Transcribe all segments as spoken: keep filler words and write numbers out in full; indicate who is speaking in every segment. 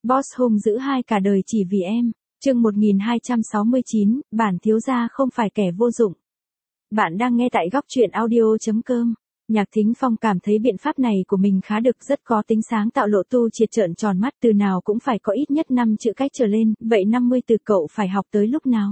Speaker 1: Boss hung dữ hai cả đời chỉ vì em. Chương một nghìn hai trăm sáu mươi chín, bản thiếu gia không phải kẻ vô dụng. Bạn đang nghe tại góc truyện audio chấm com. Nhạc Thính Phong cảm thấy biện pháp này của mình khá được, rất có tính sáng tạo. Lộ Tu Triệt trợn tròn mắt, từ nào cũng phải có ít nhất năm chữ cách trở lên, vậy năm mươi từ cậu phải học tới lúc nào?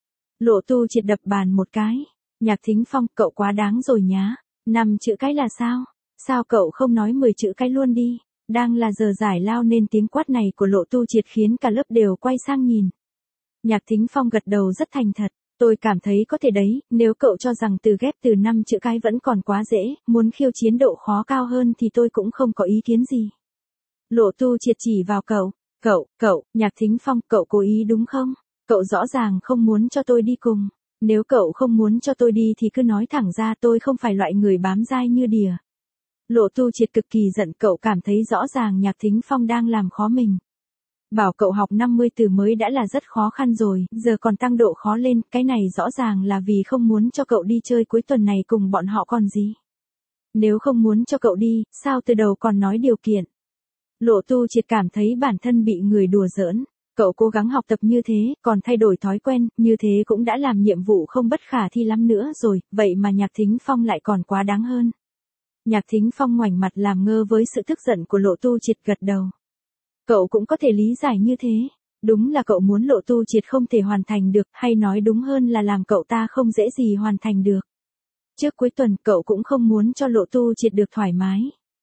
Speaker 1: Lộ Tu Triệt đập bàn một cái. Nhạc Thính Phong, cậu quá đáng rồi nhá. Năm chữ cái là sao? Sao cậu không nói mười chữ cái luôn đi? Đang là giờ giải lao nên tiếng quát này của Lộ Tu Triệt khiến cả lớp đều quay sang nhìn. Nhạc Thính Phong gật đầu rất thành thật. Tôi cảm thấy có thể đấy, nếu cậu cho rằng từ ghép từ năm chữ cái vẫn còn quá dễ, muốn khiêu chiến độ khó cao hơn thì tôi cũng không có ý kiến gì. Lộ Tu Triệt chỉ vào cậu. Cậu, cậu, Nhạc Thính Phong, cậu cố ý đúng không? Cậu rõ ràng không muốn cho tôi đi cùng. Nếu cậu không muốn cho tôi đi thì cứ nói thẳng ra, tôi không phải loại người bám dai như đỉa. Lộ Tu Triệt cực kỳ giận, cậu cảm thấy rõ ràng Nhạc Thính Phong đang làm khó mình. Bảo cậu học năm mươi từ mới đã là rất khó khăn rồi, giờ còn tăng độ khó lên, cái này rõ ràng là vì không muốn cho cậu đi chơi cuối tuần này cùng bọn họ còn gì. Nếu không muốn cho cậu đi, sao từ đầu còn nói điều kiện? Lộ Tu Triệt cảm thấy bản thân bị người đùa giỡn. Cậu cố gắng học tập như thế, còn thay đổi thói quen, như thế cũng đã làm nhiệm vụ không bất khả thi lắm nữa rồi, vậy mà Nhạc Thính Phong lại còn quá đáng hơn. Nhạc Thính Phong ngoảnh mặt làm ngơ với sự tức giận của Lộ Tu Triệt, gật đầu. Cậu cũng có thể lý giải như thế. Đúng là cậu muốn Lộ Tu Triệt không thể hoàn thành được, hay nói đúng hơn là làm cậu ta không dễ gì hoàn thành được. Trước cuối tuần cậu cũng không muốn cho Lộ Tu Triệt được thoải mái.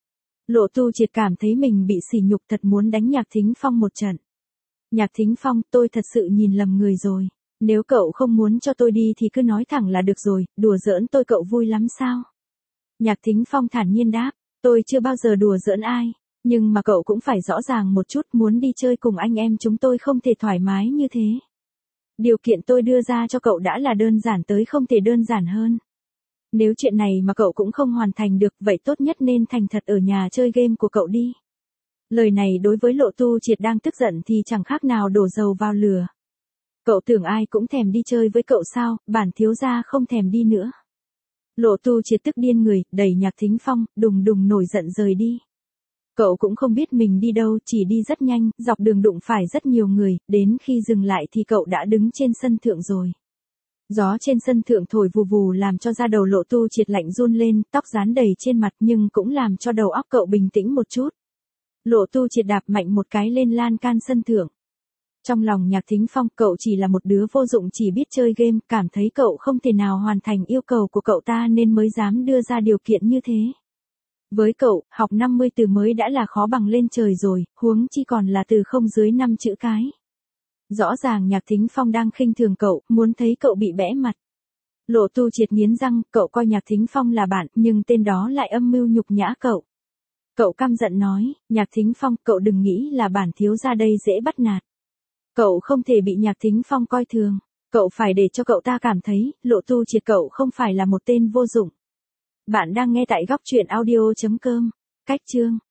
Speaker 1: Lộ Tu Triệt cảm thấy mình bị sỉ nhục, thật muốn đánh Nhạc Thính Phong một trận. Nhạc Thính Phong, tôi thật sự nhìn lầm người rồi. Nếu cậu không muốn cho tôi đi thì cứ nói thẳng là được rồi, đùa giỡn tôi cậu vui lắm sao? Nhạc Thính Phong thản nhiên đáp, tôi chưa bao giờ đùa giỡn ai. Nhưng mà cậu cũng phải rõ ràng một chút, muốn đi chơi cùng anh em chúng tôi không thể thoải mái như thế. Điều kiện tôi đưa ra cho cậu đã là đơn giản tới không thể đơn giản hơn. Nếu chuyện này mà cậu cũng không hoàn thành được, vậy tốt nhất nên thành thật ở nhà chơi game của cậu đi. Lời này đối với Lộ Tu Triệt đang tức giận thì chẳng khác nào đổ dầu vào lửa. Cậu tưởng ai cũng thèm đi chơi với cậu sao, bản thiếu gia không thèm đi nữa. Lộ Tu Triệt tức điên người, đẩy Nhạc Thính Phong, đùng đùng nổi giận rời đi. Cậu cũng không biết mình đi đâu, chỉ đi rất nhanh, dọc đường đụng phải rất nhiều người, đến khi dừng lại thì cậu đã đứng trên sân thượng rồi. Gió trên sân thượng thổi vù vù làm cho da đầu Lộ Tu Triệt lạnh run lên, tóc rán đầy trên mặt nhưng cũng làm cho đầu óc cậu bình tĩnh một chút. Lộ Tu Triệt đạp mạnh một cái lên lan can sân thượng. Trong lòng Nhạc Thính Phong, cậu chỉ là một đứa vô dụng chỉ biết chơi game, cảm thấy cậu không thể nào hoàn thành yêu cầu của cậu ta nên mới dám đưa ra điều kiện như thế. Với cậu, học năm mươi từ mới đã là khó bằng lên trời rồi, huống chi còn là từ không dưới năm chữ cái. Rõ ràng Nhạc Thính Phong đang khinh thường cậu, muốn thấy cậu bị bẽ mặt. Lộ Tu Triệt nghiến răng, cậu coi Nhạc Thính Phong là bạn, nhưng tên đó lại âm mưu nhục nhã cậu. Cậu căm giận nói, Nhạc Thính Phong, cậu đừng nghĩ là bản thiếu gia đây dễ bắt nạt. Cậu không thể bị Nhạc Thính Phong coi thường, cậu phải để cho cậu ta cảm thấy, Lộ Tu Triệt cậu không phải là một tên vô dụng. Bạn đang nghe tại góc truyện audio chấm com. Cách chương